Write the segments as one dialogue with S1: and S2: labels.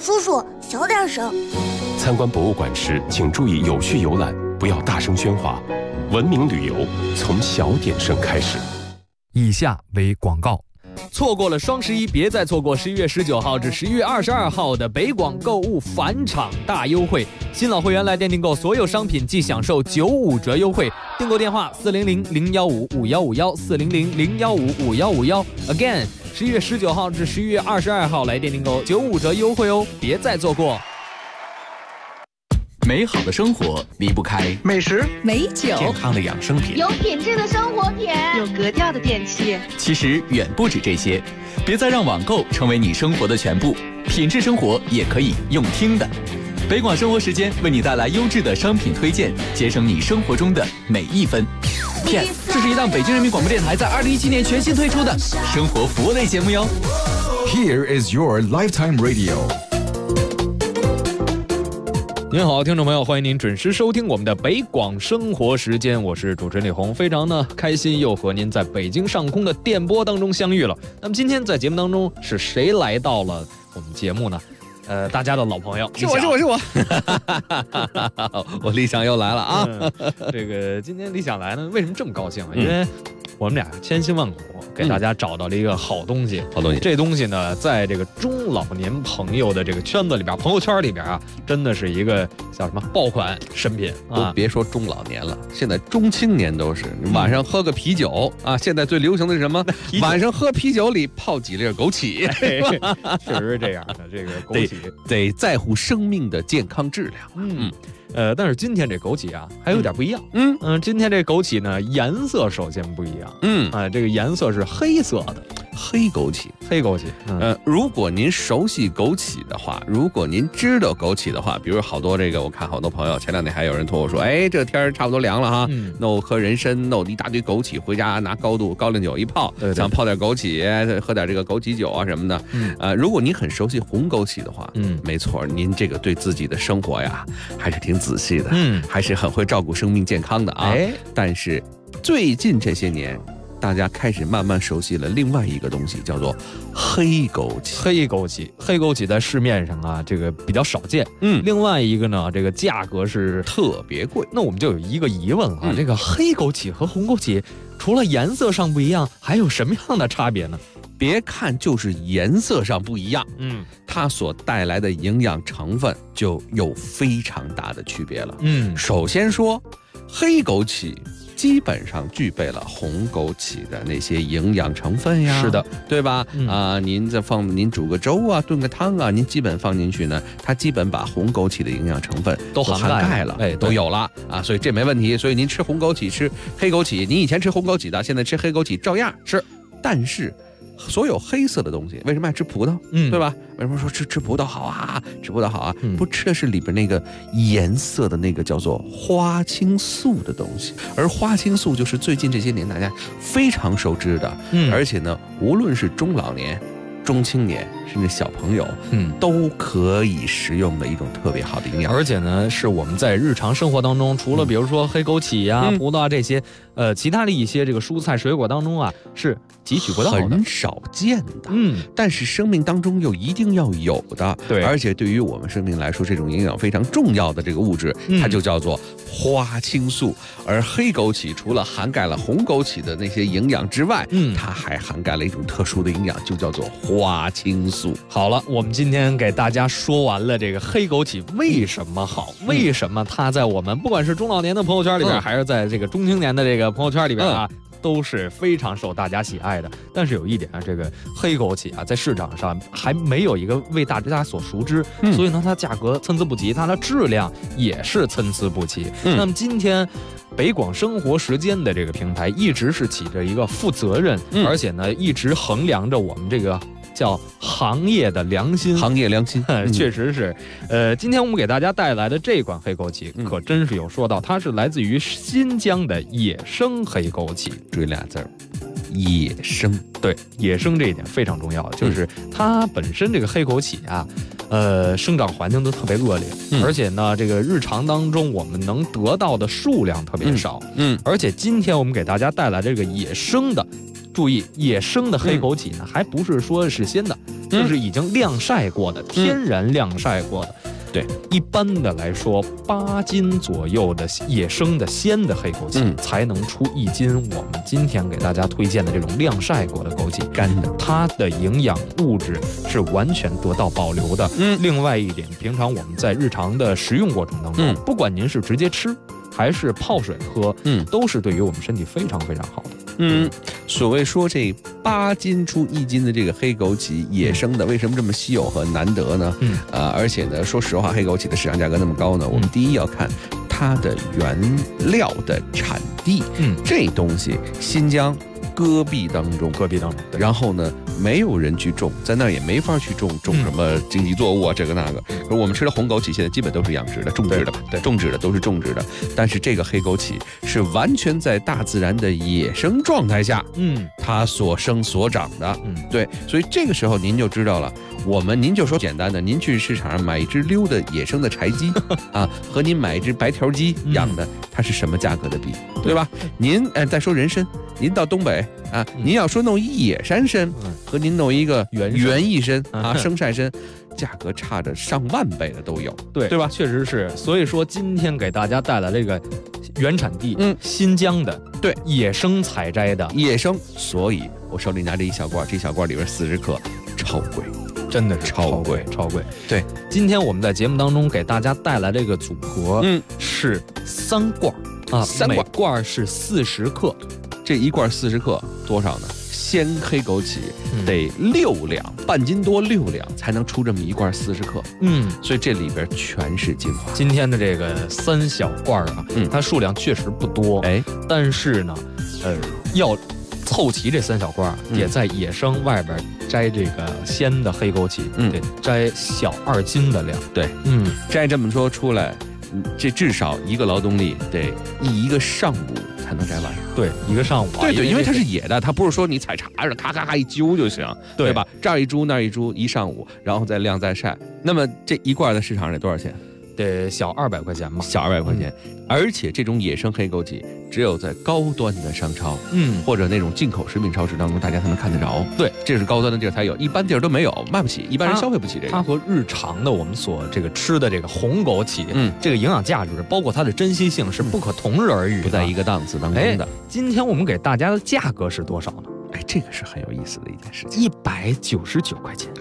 S1: 叔叔，小点声。
S2: 参观博物馆时，请注意有序游览，不要大声喧哗。文明旅游从小点声开始。
S3: 以下为广告。
S4: 错过了双11，别再错过11月19号至11月22号的北广购物返场大优惠。新老会员来店订购所有商品即享受95折优惠。订购电话400-015-5151，400-015-5151。Again， 11月19号至11月22号来店订购95折优惠哦，别再错过。
S5: 美好的生活离不开
S6: 美食、
S7: 美酒、
S2: 健康的养生品、
S8: 有品质的生活品、
S7: 有格调的电器。
S5: 其实远不止这些，别再让网购成为你生活的全部，品质生活也可以用听的。北广生活时间为你带来优质的商品推荐，节省你生活中的每一分。PS， 这是一档北京人民广播电台在2017年全新推出的生活服务类节目哟。
S9: Here is your lifetime radio。
S4: 您好，听众朋友，欢迎您准时收听我们的北广生活时间，我是主持人李红，非常开心又和您在北京上空的电波当中相遇了。那么今天在节目当中是谁来到了我们节目呢？大家的老朋友，
S3: 是我，我理想又来了啊！
S4: 这个今天理想来呢，为什么这么高兴啊？因为我们俩千辛万苦给大家找到了一个好东西，这东西呢，在这个中老年朋友的这个圈子里边，朋友圈里边啊，真的是一个叫什么爆款神品啊！
S3: 都别说中老年了，现在中青年都是。晚上喝个啤酒啊，现在最流行的是什么？晚上喝啤酒里泡几粒枸杞，
S4: 确实是这样的。这个枸杞
S3: 得在乎生命的健康质量。
S4: 但是今天这枸杞啊，还有点不一样。今天这枸杞呢，颜色首先不一样。这个颜色是黑色的，
S3: 黑枸杞。如果您熟悉枸杞的话，如果您知道枸杞的话，比如好多这个，我看好多朋友前两天还有人托我说，这天差不多凉了哈，弄颗人参，弄一大堆枸杞，回家拿高粱酒一泡，想泡点枸杞，喝点这个枸杞酒啊什么的。如果您很熟悉红枸杞的话，没错，您这个对自己的生活呀还是挺仔细的，还是很会照顾生命健康的啊。但是最近这些年，大家开始慢慢熟悉了另外一个东西，叫做黑枸杞。
S4: 黑枸杞在市面上啊，这个比较少见。另外一个呢，这个价格是
S3: 特别贵。
S4: 那我们就有一个疑问啊，这个黑枸杞和红枸杞除了颜色上不一样，还有什么样的差别呢？
S3: 别看就是颜色上不一样，它所带来的营养成分就有非常大的区别了。首先说，黑枸杞基本上具备了红枸杞的那些营养成分呀，
S4: 是的，
S3: 对吧？您煮个粥啊，炖个汤啊，您基本放进去呢，它基本把红枸杞的营养成分都涵盖了，都有了啊，所以这没问题。所以您吃红枸杞，吃黑枸杞，您以前吃红枸杞的，现在吃黑枸杞照样是，但是所有黑色的东西，为什么爱吃葡萄？对吧？为什么说吃葡萄好啊？吃葡萄好啊？不吃的是里边那个颜色的那个叫做花青素的东西，而花青素就是最近这些年大家非常熟知的，而且呢，无论是中老年、中青年，甚至小朋友，都可以食用的一种特别好的营养。
S4: 而且呢，是我们在日常生活当中，除了比如说黑枸杞呀、葡萄啊这些，其他的一些这个蔬菜水果当中啊，是汲取不到的，
S3: 很少见的。但是生命当中又一定要有的。对，而且对于我们生命来说，这种营养非常重要的这个物质，它就叫做花青素。而黑枸杞除了涵盖了红枸杞的那些营养之外，它还涵盖了一种特殊的营养，就叫做花青素。
S4: 好了，我们今天给大家说完了这个黑枸杞为什么好，为什么它在我们不管是中老年的朋友圈里边，还是在这个中青年的这个朋友圈里边啊，都是非常受大家喜爱的。但是有一点啊，这个黑枸杞啊，在市场上还没有一个为大家所熟知，所以呢，它价格参差不齐，它的质量也是参差不齐。那么今天北广生活时间的这个平台一直是起着一个负责任，而且呢，一直衡量着我们这个叫行业的良心，确实是。今天我们给大家带来的这款黑枸杞，可真是有说到，它是来自于新疆的野生黑枸杞。
S3: 注意俩字儿，野生。
S4: 对，野生这一点非常重要，就是它本身这个黑枸杞啊，生长环境都特别恶劣，而且呢，这个日常当中我们能得到的数量特别少，而且今天我们给大家带来这个野生的。注意，野生的黑枸杞呢，还不是说是鲜的， 就是已经晾晒过的，天然晾晒过的。
S3: 对，
S4: 一般的来说，8斤左右的野生的鲜的黑枸杞才能出1斤。我们今天给大家推荐的这种晾晒过的枸杞，
S3: 干的，
S4: 它的营养物质是完全得到保留的。另外一点，平常我们在日常的食用过程当中，不管您是直接吃还是泡水喝，都是对于我们身体非常非常好的。
S3: 所谓说这8斤出1斤的这个黑枸杞野生的，为什么这么稀有和难得呢？而且呢，说实话，黑枸杞的市场价格那么高呢，我们第一要看它的原料的产地。这东西新疆戈壁当中，然后呢，没有人去种，在那儿也没法去种什么经济作物啊，这个那个。而我们吃的红枸杞现在基本都是养殖的、种植的，种植的都是种植的。但是这个黑枸杞是完全在大自然的野生状态下，它所生所长的，对。所以这个时候您就知道了，您就说简单的，您去市场上买一只溜的野生的柴鸡啊，和您买一只白条鸡养的，它是什么价格的比，对吧？您再说人参，您到东北啊，您要说弄一野山参，和您弄一个园艺参啊，生晒参，价格差着上万倍的都有，对吧？
S4: 确实是。所以说今天给大家带来这个原产地，新疆的，对，野生采摘的
S3: 野生。所以我手里拿着一小罐，这小罐里边40克，超贵。
S4: 真的是超贵。
S3: 对，
S4: 今天我们在节目当中给大家带来这个组合，是3罐啊，3罐，每罐是40克。
S3: 这一罐40克多少呢？鲜黑枸杞得6两，半斤多6两才能出这么一罐40克。所以这里边全是精华。
S4: 今天的这个3小罐啊，它数量确实不多，但是呢，要凑齐这3小罐，也在野生外边摘这个鲜的黑枸杞，得摘小2斤的量。
S3: 对，摘这么多出来，这至少一个劳动力得一个上午才能摘完。
S4: 对，一个上午。
S3: 对，因为它是野的，它不是说你采茶着咔咔咔一揪就行，对吧？这儿一株那儿一株，一上午，然后再晾再晒。那么这一罐在市场上得多少钱？
S4: 得小200块钱吧，
S3: 小200块钱。而且这种野生黑枸杞只有在高端的商超，或者那种进口食品超市当中，大家才能看得着。
S4: 对，
S3: 这是高端的地儿才有，一般地儿都没有，卖不起，一般人消费不起这个。
S4: 它和日常的我们所这个吃的这个红枸杞，这个营养价值，包括它的珍稀性是不可同日而语的，
S3: 不在一个档次当中的。
S4: 今天我们给大家的价格是多少呢？
S3: 这个是很有意思的一件事情
S4: ，199块钱。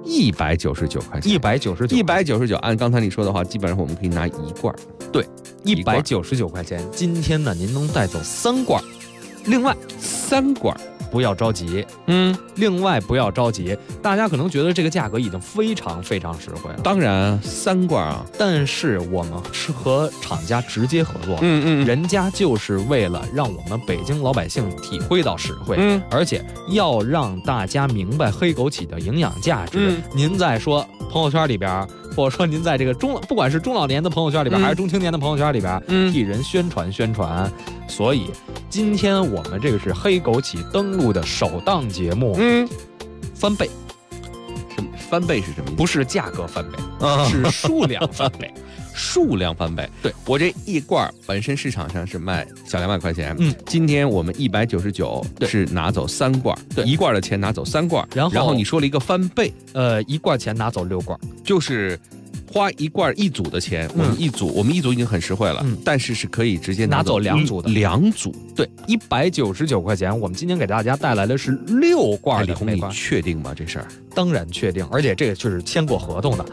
S3: 199块钱，199。按刚才你说的话，基本上我们可以拿1罐。
S4: 对，199块钱。今天呢，您能带走3罐。另外3罐不要着急，另外不要着急。大家可能觉得这个价格已经非常非常实惠了。
S3: 当然3罐啊，
S4: 但是我们是和厂家直接合作，人家就是为了让我们北京老百姓体会到实惠，而且要让大家明白黑枸杞的营养价值。您在说朋友圈里边，或者说您在这个不管是中老年的朋友圈里边，还是中青年的朋友圈里边，替人宣传。所以今天我们这个是黑枸杞登陆的首档节目，翻倍。
S3: 翻倍是什么意思？
S4: 不是价格翻倍，是数量翻倍。
S3: 数量翻倍。对，我这一罐本身市场上是卖小200块钱，今天我们199是拿走3罐，对，一罐的钱拿走3罐，然后你说了一个翻倍，
S4: 一罐钱拿走6罐，
S3: 就是花一罐一组的钱，我们一组已经很实惠了，但是是可以直接拿走2组的，2组。
S4: 对，199块钱，我们今天给大家带来的是6罐的。
S3: 你确定吗？这事儿？
S4: 当然确定，而且这个就是签过合同的。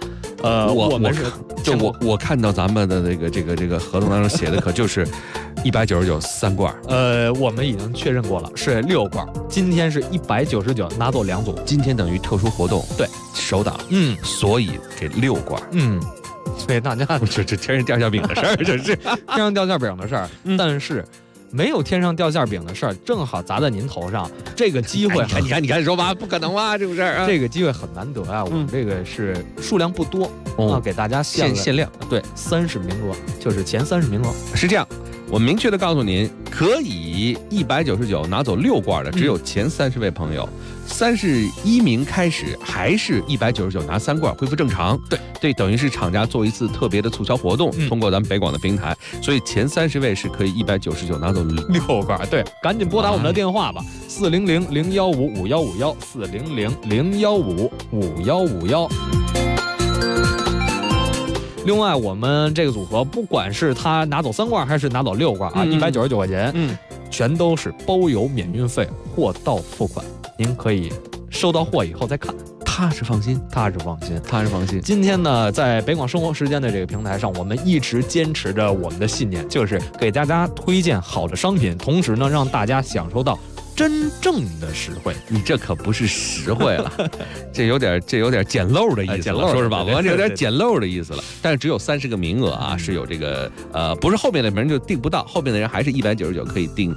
S3: 我看到咱们的这个合同当中写的可就是199 3罐。
S4: 我们已经确认过了，是6罐。今天是199拿走2组，
S3: 今天等于特殊活动，
S4: 对，
S3: 首档，所以这6罐，
S4: 所以大家
S3: 这天上掉馅饼的事儿，这是
S4: 天上掉馅饼的事儿，但是。没有天上掉馅饼的事儿，正好砸在您头上。这个机会，
S3: 你看，说吧，不可能吧？这种事儿，
S4: 这个机会很难得啊。我们这个是数量不多啊，给大家
S3: 限量，
S4: 对，30名额，就是前30名额。
S3: 是这样，我明确的告诉您， 可以199拿走6罐的只有前30位朋友，31名开始还是199拿3罐恢复正常。对，等于是厂家做一次特别的促销活动，通过咱们北广的平台，所以前30位是可以199拿走
S4: 6罐。对，赶紧拨打我们的电话吧，400-015-5151，400-015-5151。另外，我们这个组合，不管是他拿走3罐还是拿走6罐啊，199块钱，全都是包邮免运费，货到付款。您可以收到货以后再看，
S3: 踏实放心。今
S4: 天呢，在北广生活时间的这个平台上，我们一直坚持着我们的信念，就是给大家推荐好的商品，同时呢，让大家享受到真正的实惠。
S3: 你这可不是实惠了，这有点捡漏的意思了，说是吧？我这有点捡漏的意思了。但是只有30个名额啊，是有这个不是后面的人就订不到，后面的人还是199可以订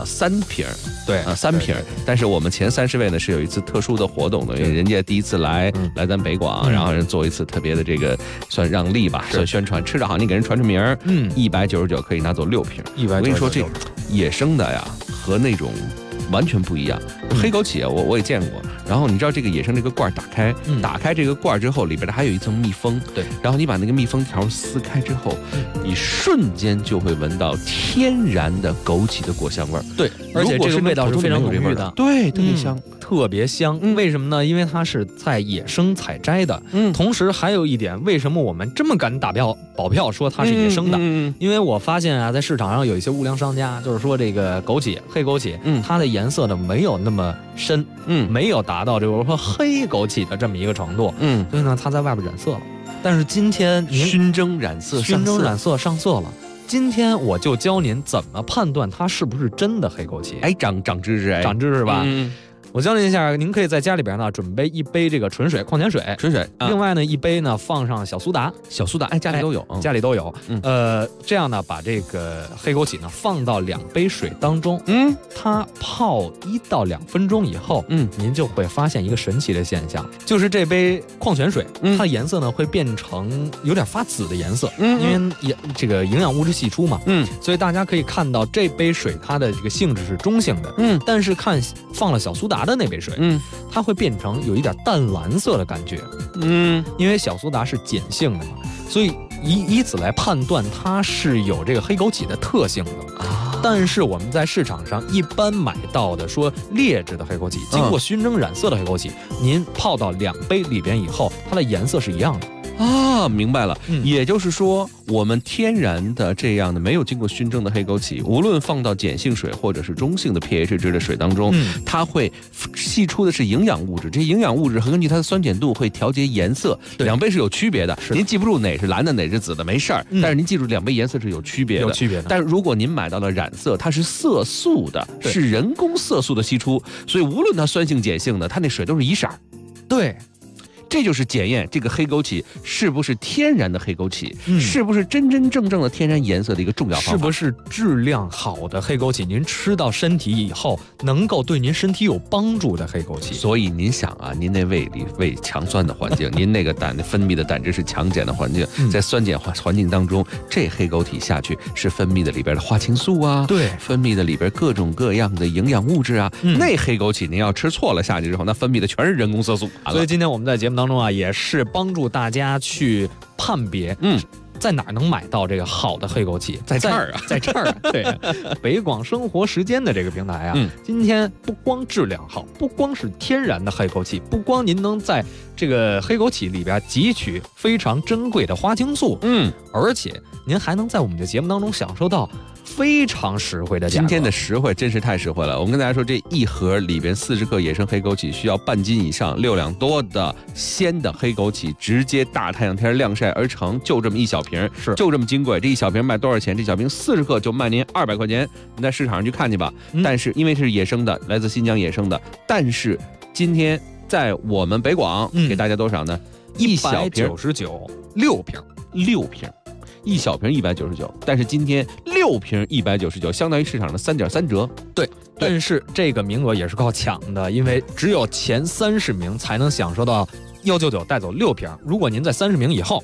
S3: 3瓶，
S4: 对
S3: 3瓶。但是我们前30位呢是有一次特殊的活动的，因为人家第一次来咱北广，然后人做一次特别的这个算让利吧，算宣传，吃着好，你给人传出名，199可以拿走6瓶。我跟你说，这野生的呀和那种完全不一样。黑枸杞啊，我也见过。然后你知道这个野生这个罐打开这个罐之后，里边的还有一层密封。
S4: 对，
S3: 然后你把那个密封条撕开之后，你瞬间就会闻到天然的枸杞的果香味儿。
S4: 对，而且这个味道是非常浓郁的。
S3: 对，特别香。
S4: 特别香，为什么呢？因为它是在野生采摘的。同时还有一点，为什么我们这么敢保票说它是野生的？因为我发现啊，在市场上有一些无良商家，就是说这个枸杞、黑枸杞，它的颜色呢没有那么深，没有达到这个说黑枸杞的这么一个程度，所以呢，它在外边染色了。但是今天您
S3: 熏蒸染色
S4: 上色了。今天我就教您怎么判断它是不是真的黑枸杞。
S3: 哎，长知识，
S4: 长知识吧？我教您一下，您可以在家里边呢准备一杯这个纯水矿泉水，另外呢一杯呢放上小苏打，
S3: 哎，家里都有，
S4: 这样呢把这个黑枸杞呢放到2杯水当中，它泡1到2分钟以后，您就会发现一个神奇的现象，就是这杯矿泉水，它的颜色呢会变成有点发紫的颜色，因为这个营养物质析出嘛，所以大家可以看到这杯水它的这个性质是中性的，但是看放了小苏打的那杯水，它会变成有一点淡蓝色的感觉，因为小苏打是碱性的嘛，所以以此来判断它是有这个黑枸杞的特性的。但是我们在市场上一般买到的说劣质的黑枸杞，经过熏蒸染色的黑枸杞，您泡到2杯里边以后，它的颜色是一样的。
S3: 明白了，也就是说，我们天然的这样的没有经过熏蒸的黑枸杞，无论放到碱性水或者是中性的 pH 值的水当中，它会析出的是营养物质，这些营养物质和根据它的酸碱度会调节颜色，2杯是有区别的。您记不住哪是蓝的哪是紫的没事儿，但是您记住2杯颜色是有区别的。但是如果您买到了染色，它是色素的，是人工色素的析出，所以无论它酸性碱性的，它那水都是一色儿。
S4: 对。
S3: 这就是检验这个黑枸杞是不是天然的黑枸杞，是不是真真正正的天然颜色的一个重要方法。
S4: 是不是质量好的黑枸杞，您吃到身体以后能够对您身体有帮助的黑枸杞。
S3: 所以您想啊，您那胃里胃强酸的环境，您那个分泌的胆汁是强碱的环境，在酸碱环境当中，这黑枸杞下去是分泌的里边的花青素啊，
S4: 对，
S3: 分泌的里边各种各样的营养物质啊，那黑枸杞您要吃错了下去之后，那分泌的全是人工色素。
S4: 所以今天我们在节目当中啊，也是帮助大家去判别，在哪儿能买到这个好的黑枸杞？
S3: 在这儿啊，
S4: 在这儿。对，北广生活时间的这个平台啊，今天不光质量好，不光是天然的黑枸杞，不光您能在这个黑枸杞里边汲取非常珍贵的花青素，而且您还能在我们的节目当中享受到非常实惠的价格。
S3: 今天的实惠真是太实惠了。我们跟大家说，这一盒里边40克野生黑枸杞需要半斤以上，6两多的鲜的黑枸杞直接大太阳天晾晒而成，就这么一小瓶，就这么金贵。这一小瓶卖多少钱？这小瓶40克就卖您200块钱，你在市场上去看去吧。但是因为是野生的，来自新疆野生的，但是今天在我们北广给大家多少呢？一小瓶
S4: 199，6瓶。
S3: 一小瓶199，但是今天6瓶199，相当于市场的3.3折。
S4: 对，但是这个名额也是靠抢的，因为只有前30名才能享受到199带走6瓶。如果您在30名以后，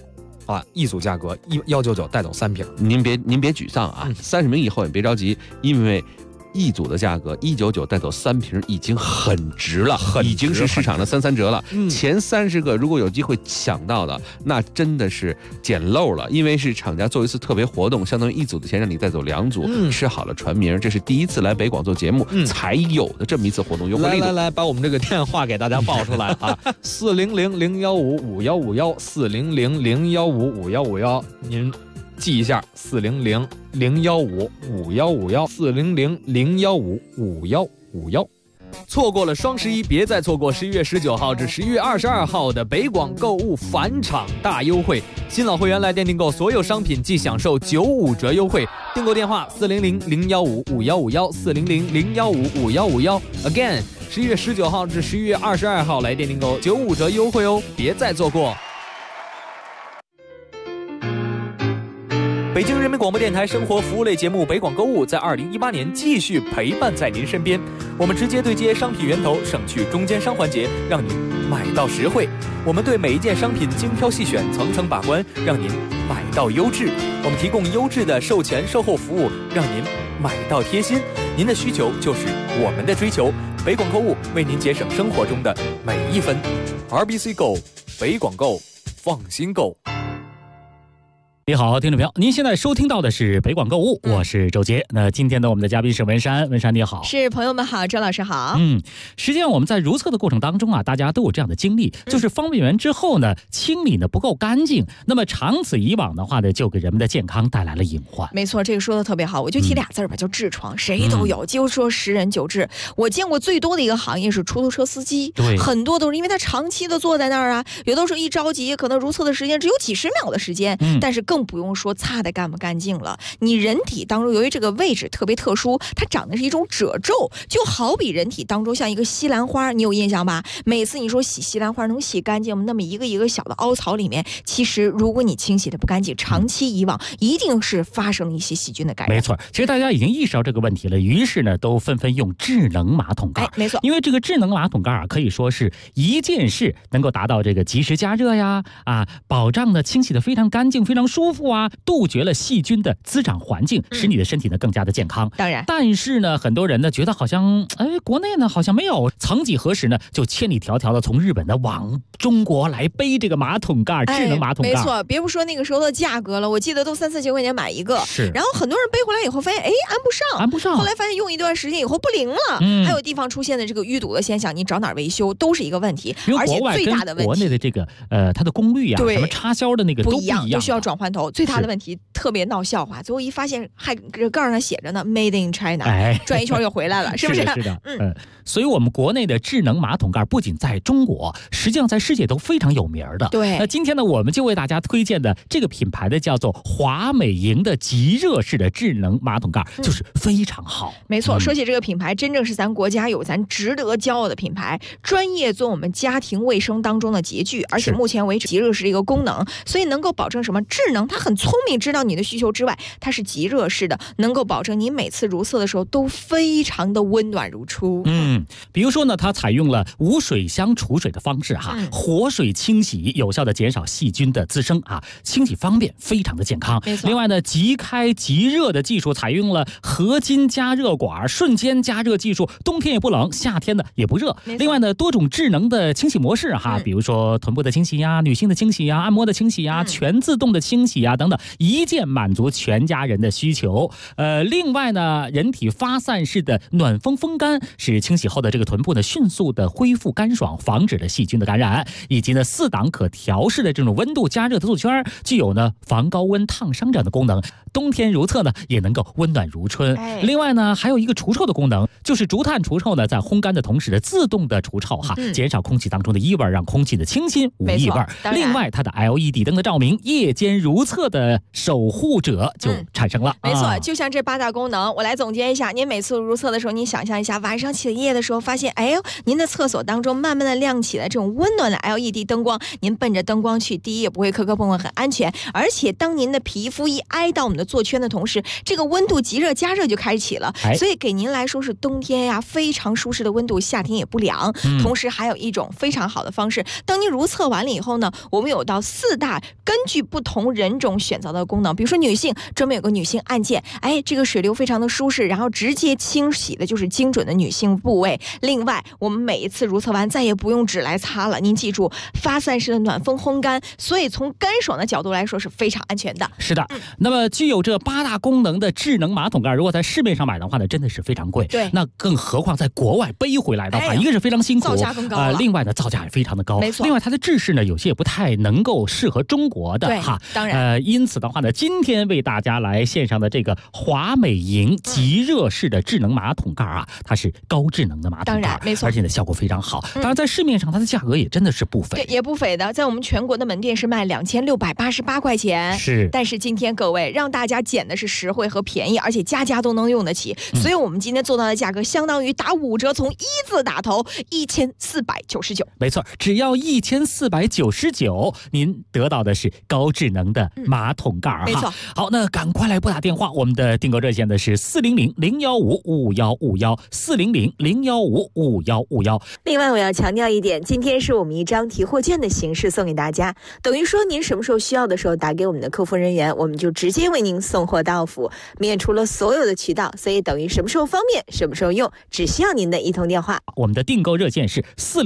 S4: 啊，一组价格199带走3瓶。
S3: 您别沮丧啊，30名以后也别着急，因为一组的价格199带走3瓶已经很值了，已经是市场的3折了。前30个如果有机会抢到的，那真的是捡漏了，因为是厂家做一次特别活动，相当于一组的钱让你带走2组，吃好了传名。这是第一次来北广做节目才有的这么一次活动优惠力度。
S4: 来，把我们这个电话给大家报出来啊，400-015-5151，400-015-5151，您记一下，400-015-5151，400-015-5151。错过了双11，别再错过11月19号至11月22号的北广购物返场大优惠。新老会员来店订购所有商品即享受95折优惠。订购电话400-015-5151，400-015-5151。Again， 11月19号至11月22号来店订购95折优惠哦，别再错过。北京人民广播电台生活服务类节目《北广购物》在2018年继续陪伴在您身边。我们直接对接商品源头，省去中间商环节，让您买到实惠。我们对每一件商品精挑细选，层层把关，让您买到优质。我们提供优质的售前售后服务，让您买到贴心。您的需求就是我们的追求。北广购物为您节省生活中的每一分。RBC Go， 北广购，放心购。
S1: 你好，听众朋友，您现在收听到的是北广购物，我是周杰。那今天呢，我们的嘉宾是文山，文山你好。
S6: 是，朋友们好，周老师好。
S1: 实际上我们在如厕的过程当中啊，大家都有这样的经历，就是方便完之后呢，清理呢不够干净，那么长此以往的话呢，就给人们的健康带来了隐患。
S6: 没错，这个说的特别好，我就提俩字吧，叫痔疮，谁都有，几乎说10人9痔。我见过最多的一个行业是出租车司机，
S1: 对，
S6: 很多都是因为他长期的坐在那儿啊，有的时候一着急，可能如厕的时间只有几十秒的时间，但是更不用说擦的干不干净了。你人体当中由于这个位置特别特殊，它长的是一种褶皱，就好比人体当中像一个西兰花，你有印象吧？每次你说洗西兰花能洗干净吗？那么一个一个小的凹槽里面，其实如果你清洗的不干净，长期以往一定是发生了一些细菌的感染。
S1: 没错，其实大家已经意识到这个问题了，于是呢都纷纷用智能马桶盖。
S6: 没错，
S1: 因为这个智能马桶盖啊，可以说是一件事能够达到这个及时加热呀，保障呢清洗的非常干净、非常舒服啊，杜绝了细菌的滋长环境，使你的身体呢更加的健康。
S6: 当然，
S1: 但是呢，很多人呢觉得好像，国内呢好像没有。曾几何时呢，就千里迢迢的从日本呢往中国来背这个马桶盖，智能马桶盖。
S6: 没错，别不说那个时候的价格了，我记得都3、4千块钱买一个。
S1: 是。
S6: 然后很多人背回来以后发现，安不上。后来发现用一段时间以后不灵了。还有地方出现的这个淤堵的现象，你找哪儿维修都是一个问题。而且最大的问题，
S1: 国内的这个它的功率啊，什么插销的那个都不一样，
S6: 都需要转换头。最大的问题特别闹笑话，最后一发现还盖上写着呢 ，Made in China，转一圈又回来了，是不是？
S1: 是的，所以我们国内的智能马桶盖不仅在中国，实际上在世界都非常有名的。
S6: 对，
S1: 那今天呢，我们就为大家推荐的这个品牌的叫做华美营的极热式的智能马桶盖，就是非常好。
S6: 没错，说起这个品牌，真正是咱国家有咱值得骄傲的品牌，专业做我们家庭卫生当中的洁具，而且目前为止极热式的一个功能，所以能够保证什么智能？它很聪明，知道你的需求之外，它是极热式的，能够保证你每次如厕的时候都非常的温暖如初。
S1: 比如说呢，它采用了无水箱储水的方式活水清洗，有效的减少细菌的滋生清洗方便，非常的健康。另外呢，即开即热的技术，采用了合金加热管，瞬间加热技术，冬天也不冷，夏天呢也不热。另外呢，多种智能的清洗模式比如说臀部的清洗呀，女性的清洗呀，按摩的清洗呀，全自动的清洗呀等等，一键满足全家人的需求。另外呢，人体发散式的暖风风干，使清洗后的这个臀部呢迅速的恢复干爽，防止了细菌的感染。以及呢4档可调式的这种温度加热的座圈，具有呢防高温烫伤这样的功能，冬天如厕呢也能够温暖如春。另外呢，还有一个除臭的功能，就是竹炭除臭呢在烘干的同时的自动的除臭减少空气当中的异味，让空气的清新无异味。另外它的 LED 灯的照明，夜间如厕的守守护者就产生了。
S6: 没错，就像这8大功能，我来总结一下。您每次如厕的时候，您想象一下，晚上起夜的时候发现，哎呦，您的厕所当中慢慢的亮起了这种温暖的 LED 灯光，您奔着灯光去，第一也不会磕磕碰碰，很安全。而且当您的皮肤一挨到我们的座圈的同时，这个温度极热加热就开启了，所以给您来说是冬天呀非常舒适的温度，夏天也不凉。同时还有一种非常好的方式，当您如厕完了以后呢，我们有到4大根据不同人种选择的功能，比如说女性专门有个女性按键，哎，这个水流非常的舒适，然后直接清洗的就是精准的女性部位。另外我们每一次如厕完再也不用纸来擦了，您记住发散式的暖风烘干，所以从干爽的角度来说是非常安全的。
S1: 是的，那么具有这8大功能的智能马桶盖，如果在市面上买的话呢，真的是非常贵。
S6: 对，
S1: 那更何况在国外背回来的话，一个是非常辛苦，
S6: 造价更高
S1: 另外呢造价也非常的高。
S6: 没错，
S1: 另外它的制式呢有些也不太能够适合中国的哈。
S6: 当然
S1: 因此的话呢，今天为大家来献上的这个华美莹极热式的智能马桶盖啊，它是高智能的马桶盖，
S6: 当然没错，
S1: 而且呢效果非常好。当然在市面上它的价格也真的是不菲，
S6: 对，也不菲的，在我们全国的门店是卖2688块钱。
S1: 是，
S6: 但是今天各位让大家捡的是实惠和便宜，而且家家都能用得起，所以我们今天做到的价格相当于打5折，从1字打头，1499。
S1: 没错，只要1499，您得到的是高智能的马桶盖
S6: 没错。
S1: 好，那赶快来拨打电话，我们的订购热线的是400-015-5151，400-015-5151。
S6: 另外我要强调一点，今天是我们一张提货券的形式送给大家，等于说您什么时候需要的时候打给我们的客服人员，我们就直接为您送货到府，免除了所有的渠道，所以等于什么时候方便什么时候用，只需要您的一通电话。
S1: 我们的订购热线是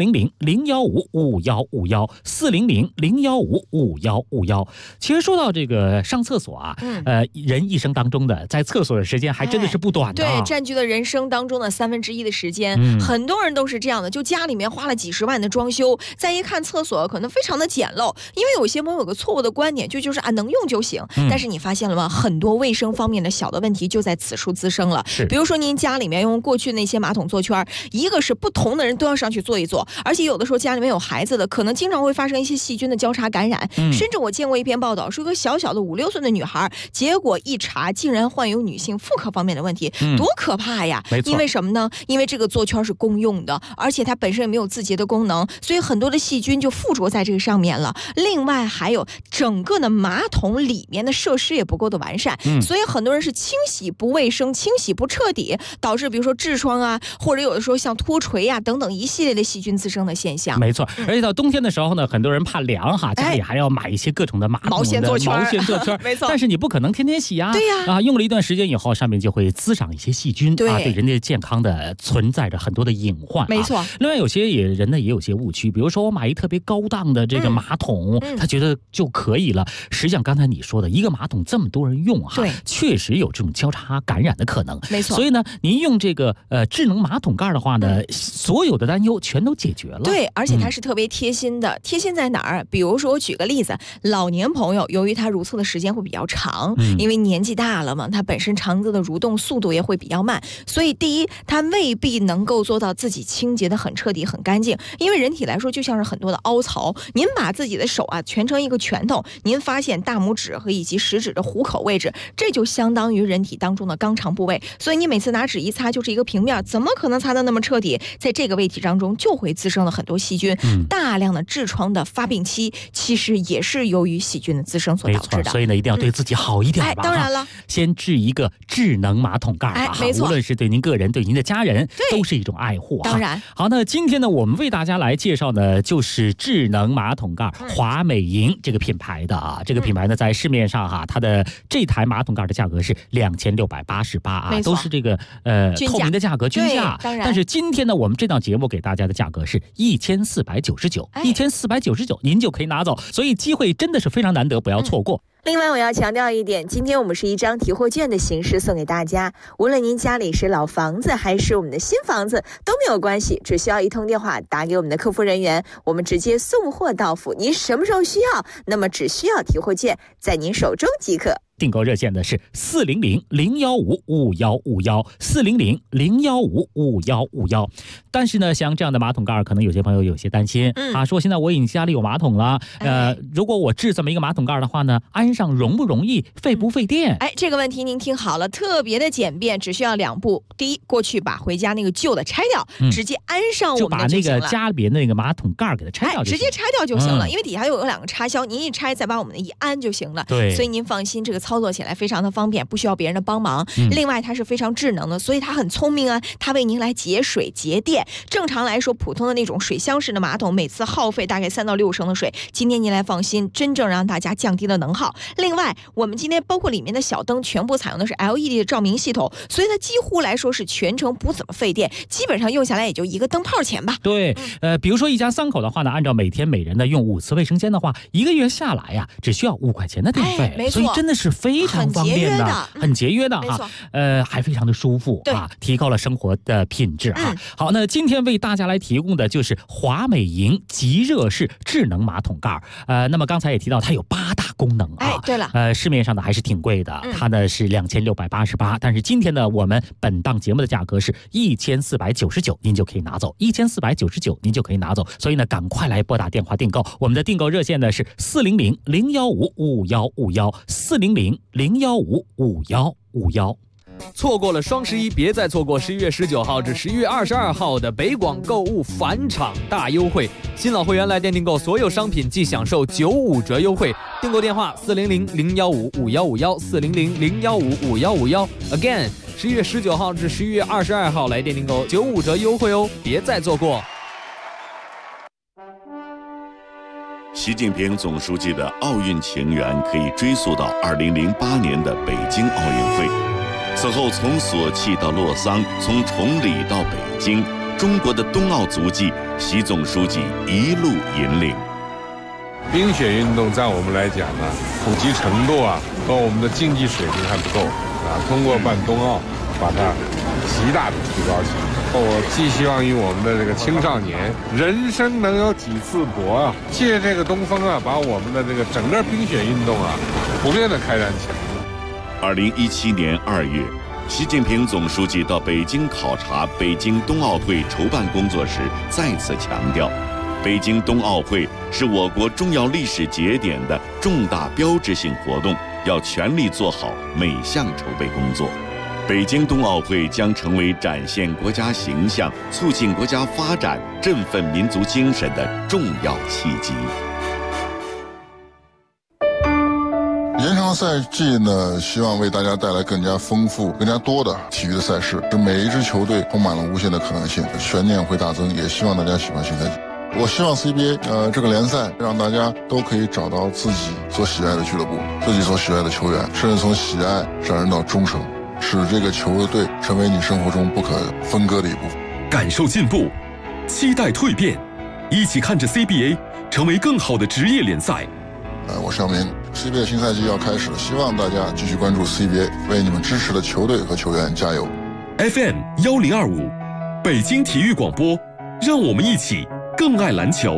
S1: 400-015-5151，400-015-5151。其实说到这个上厕所啊，人一生当中的在厕所的时间还真的是不短的，
S6: 对，占据了人生当中的1/3的时间。很多人都是这样的，就家里面花了几十万的装修，再一看厕所可能非常的简陋，因为有些朋友有个错误的观点，就是能用就行。但是你发现了吗？很多卫生方面的小的问题就在此处滋生了。比如说您家里面用过去那些马桶座圈，一个是不同的人都要上去坐一坐，而且有的时候家里面有孩子的，可能经常会发生一些细菌的交叉感染。甚至我见过一篇报道，说一个小小的5、6岁的女孩，结果一查竟然患有女性妇科方面的问题，多可怕呀！因为什么呢？因为这个座圈是公用的，而且它本身也没有自洁的功能，所以很多的细菌就附着在这个上面了。另外还有整个的马桶里面的设施也不够的完善，所以很多人是清洗不卫生，清洗不彻底，导致比如说痔疮啊，或者有的时候像脱垂啊等等一系列的细菌滋生的现象。
S1: 没错，而且到冬天的时候呢，很多人怕凉哈，家里还要买一些各种的马桶的
S6: 毛线座圈，
S1: 没错。但是你不可能天天洗啊，
S6: 对呀，
S1: 用了一段时间以后，上面就会滋长一些细菌，对人的健康的存在着很多的隐患。
S6: 没错。
S1: 另外有些人呢也有些误区，比如说我买一特别高档的这个马桶，他觉得就可以了。实际上刚才你说的一个马桶这么多人用哈，确实有这种交叉感染的可能。
S6: 没错。
S1: 所以呢，您用这个智能马桶盖的话呢，所有的担忧全都解决了。
S6: 对，而且它是特别贴心的。贴心在哪儿？比如说我举个例子，老年朋友由于他如厕的时间会比较长，因为年纪大了嘛，他本身肠子的蠕动速度也会比较慢，所以第一，他未必能够做到自己清洁的很彻底很干净。因为人体来说就像是很多的凹槽，您把自己的手啊蜷成一个拳头，您发现大拇指和以及食指的虎口位置，这就相当于人体当中的肛肠部位，所以你每次拿纸一擦就是一个平面，怎么可能擦得那么彻底？在这个位体当中就会滋生了很多细菌，大量的痔疮的发病期其实也是由于细菌的滋生所导致的。
S1: 所以呢一定要对自己好一点吧。
S6: 当然了，
S1: 先治一个智能马桶盖吧，
S6: 没错，
S1: 无论是对您个人对您的家人都是一种爱护。
S6: 当然。
S1: 好，那今天呢我们为大家来介绍呢就是智能马桶盖华美莹这个品牌的啊，这个品牌呢在市面上哈，它的这台马桶盖的价格是2688啊，都是这个透明的价格均价。但是今天呢我们这档节目给大家的价格是1499，1499您就可以拿走，所以机会真的是非常难得，不要错过。
S6: 另外我要强调一点，今天我们是一张提货券的形式送给大家，无论您家里是老房子还是我们的新房子都没有关系，只需要一通电话打给我们的客服人员，我们直接送货到府，您什么时候需要，那么只需要提货券在您手中即可。
S1: 订购热线的是400-015-5151，400-015-5151。但是呢，像这样的马桶盖，可能有些朋友有些担心说现在我已经家里有马桶了，如果我制这么一个马桶盖的话呢，安上容不容易，费不费电？
S6: 这个问题您听好了，特别的简便，只需要2步。第一，过去把回家那个旧的拆掉，直接安上我们的就行了。
S1: 就把那个家里边那个马桶盖给它拆掉就行，
S6: 直接拆掉就行了，因为底下有2个插销，您一拆再把我们的一安就行了。
S1: 对，
S6: 所以您放心，这个操作起来非常的方便，不需要别人的帮忙。另外，它是非常智能的，所以它很聪明啊，它为您来节水节电。正常来说，普通的那种水箱式的马桶，每次耗费大概3到6升的水。今天您来放心，真正让大家降低了能耗。另外，我们今天包括里面的小灯全部采用的是 LED 的照明系统，所以它几乎来说是全程不怎么费电，基本上用下来也就1个灯泡钱吧。
S1: 对，比如说一家3口的话呢，按照每天每人的用5次卫生间的话，1个月下来呀，只需要5块钱的电费，
S6: 没错，
S1: 所以真的是非常方便的，很节约的
S6: 啊，
S1: 还非常的舒服啊，提高了生活的品质啊。好，那今天为大家来提供的就是华美莹极热式智能马桶盖。那么刚才也提到它有8大功能啊。
S6: 对了，
S1: 市面上的还是挺贵的，它呢是2688，但是今天呢我们本档节目的价格是1499，您就可以拿走，1499您就可以拿走，所以呢赶快来拨打电话订购，我们的订购热线呢是400-015-5151，400-015-5151。
S4: 错过了双11，别再错过11月19号至11月22号的北广购物返场大优惠。新老会员来店订购所有商品即享受95折优惠。订购电话400-015-5151，400-015-5151。Again， 11月19号至11月22号来店订购95折优惠哦，别再错过。
S7: 习近平总书记的奥运情缘可以追溯到2008年的北京奥运会。此后，从索契到洛桑，从崇礼到北京，中国的冬奥足迹，习总书记一路引领。
S8: 冰雪运动在我们来讲呢，普及程度和我们的竞技水平还不够通过办冬奥，把它极大的提高起来。我寄希望于我们的这个青少年，人生能有几次搏借这个东风把我们的这个整个冰雪运动普遍的开展起来。
S7: 2017年2月，习近平总书记到北京考察北京冬奥会筹办工作时，再次强调，北京冬奥会是我国重要历史节点的重大标志性活动，要全力做好每项筹备工作。北京冬奥会将成为展现国家形象、促进国家发展、振奋民族精神的重要契机。
S10: 延长赛季呢，希望为大家带来更加丰富、更加多的体育的赛事，使每一支球队充满了无限的可能性，悬念会大增。也希望大家喜欢新赛季。我希望 CBA 这个联赛让大家都可以找到自己所喜爱的俱乐部、自己所喜爱的球员，甚至从喜爱上升到忠诚，使这个球队成为你生活中不可分割的一部分。
S2: 感受进步，期待蜕变，一起看着 CBA 成为更好的职业联赛。
S10: 我声明 CBA 新赛季要开始了，希望大家继续关注 CBA， 为你们支持的球队和球员加油。
S2: FM 1025北京体育广播，让我们一起更爱篮球。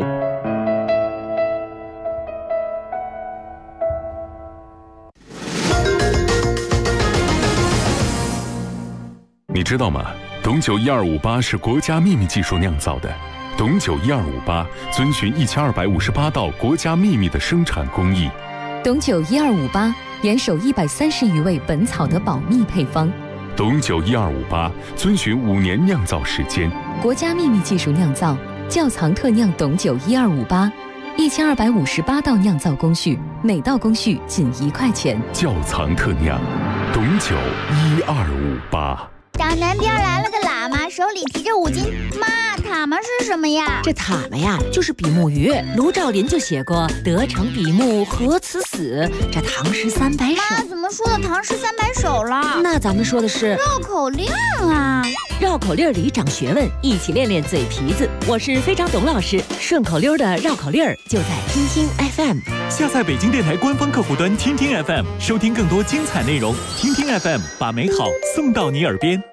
S2: 你知道吗？董酒1258是国家秘密技术酿造的。董酒1258遵循1258道国家秘密的生产工艺。
S11: 董酒1258严守130余位本草的保密配方。
S2: 董酒1258遵循5年酿造时间，
S11: 国家秘密技术酿造，窖藏特酿董酒1258，1258道酿造工序，每道工序仅1块钱。
S2: 窖藏特酿，董酒1258。
S12: 小南边来了个喇嘛，手里提着5斤。妈，塔嘛是什么呀？
S13: 这塔嘛呀，就是比目鱼。卢照邻就写过“得成比目，何辞死”。这唐诗300首。
S12: 妈，怎么说的唐诗300首了？
S13: 那咱们说的是
S12: 绕口令啊！
S13: 绕口令里长学问，一起练练嘴皮子。我是非常董老师，顺口溜的绕口令就在听听 FM。
S5: 下载北京电台官方客户端听听 FM， 收听更多精彩内容。听听 FM， 把美好送到你耳边。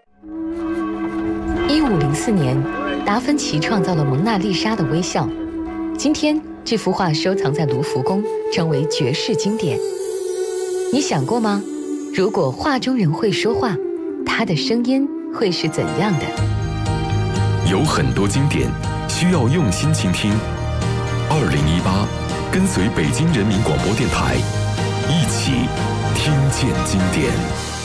S11: 1504年，达芬奇创造了蒙娜丽莎的微笑。今天，这幅画收藏在卢浮宫，成为绝世经典。 你想过吗？如果画中人会说话，他的声音会是怎样的？
S2: 有很多经典需要用心倾听。2018，跟随北京人民广播电台，一起听见经典。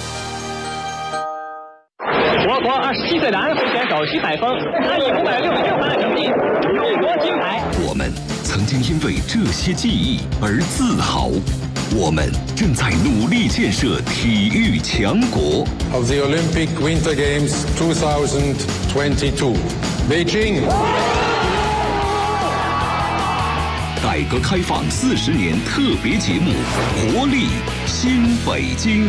S14: 我国27岁的安徽选手徐海峰，他以566分的成绩勇夺金牌。
S15: 我们曾经因为这些记忆而自豪。我们正在努力建设体育强国。
S16: Of the Olympic Winter Games 2022, Beijing.
S15: 改革开放40年特别节目《活力新北京》。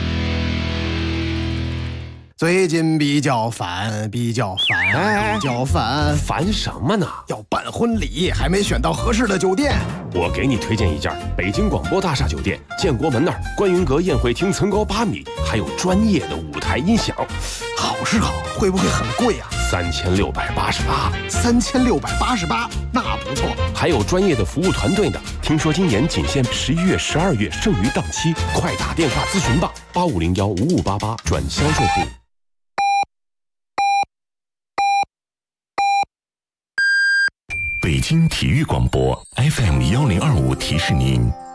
S17: 最近比较烦，
S18: 烦什么呢？
S17: 要办婚礼，还没选到合适的酒店。
S18: 我给你推荐一家北京广播大厦酒店，建国门那儿观云阁宴会厅层高8米，还有专业的舞台音响。
S17: 好是好，会不会很贵啊
S18: ？3688。
S17: 3688，那不错。
S18: 还有专业的服务团队呢。听说今年仅限11月、12月剩余档期，快打电话咨询吧，85015588转销售部。
S2: 北京体育广播 FM1025提示您，